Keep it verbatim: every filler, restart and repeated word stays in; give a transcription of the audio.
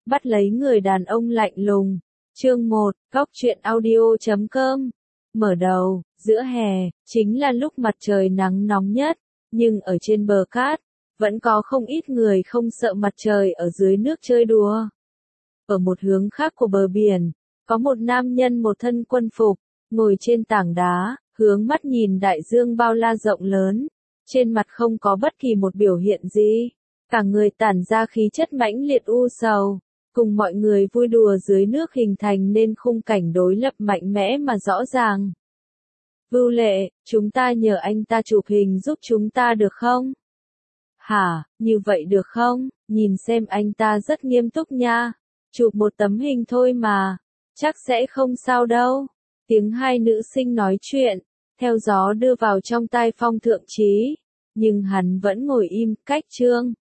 Bắt lấy người đàn ông lạnh lùng. Chương một, Góc truyện audio chấm com. Mở đầu, giữa hè, chính là lúc mặt trời nắng nóng nhất, nhưng ở trên bờ cát, vẫn có không ít người không sợ mặt trời ở dưới nước chơi đùa. Ở một hướng khác của bờ biển, có một nam nhân một thân quân phục, ngồi trên tảng đá, hướng mắt nhìn đại dương bao la rộng lớn, trên mặt không có bất kỳ một biểu hiện gì, cả người tản ra khí chất mãnh liệt u sầu, cùng mọi người vui đùa dưới nước hình thành nên khung cảnh đối lập mạnh mẽ mà rõ ràng. Vưu Lệ, chúng ta nhờ anh ta chụp hình giúp chúng ta được không? Hả, như vậy được không? Nhìn xem anh ta rất nghiêm túc nha. Chụp một tấm hình thôi mà, chắc sẽ không sao đâu. Tiếng hai nữ sinh nói chuyện, theo gió đưa vào trong tai Phong Thượng Trí, nhưng hắn vẫn ngồi im, cách Trương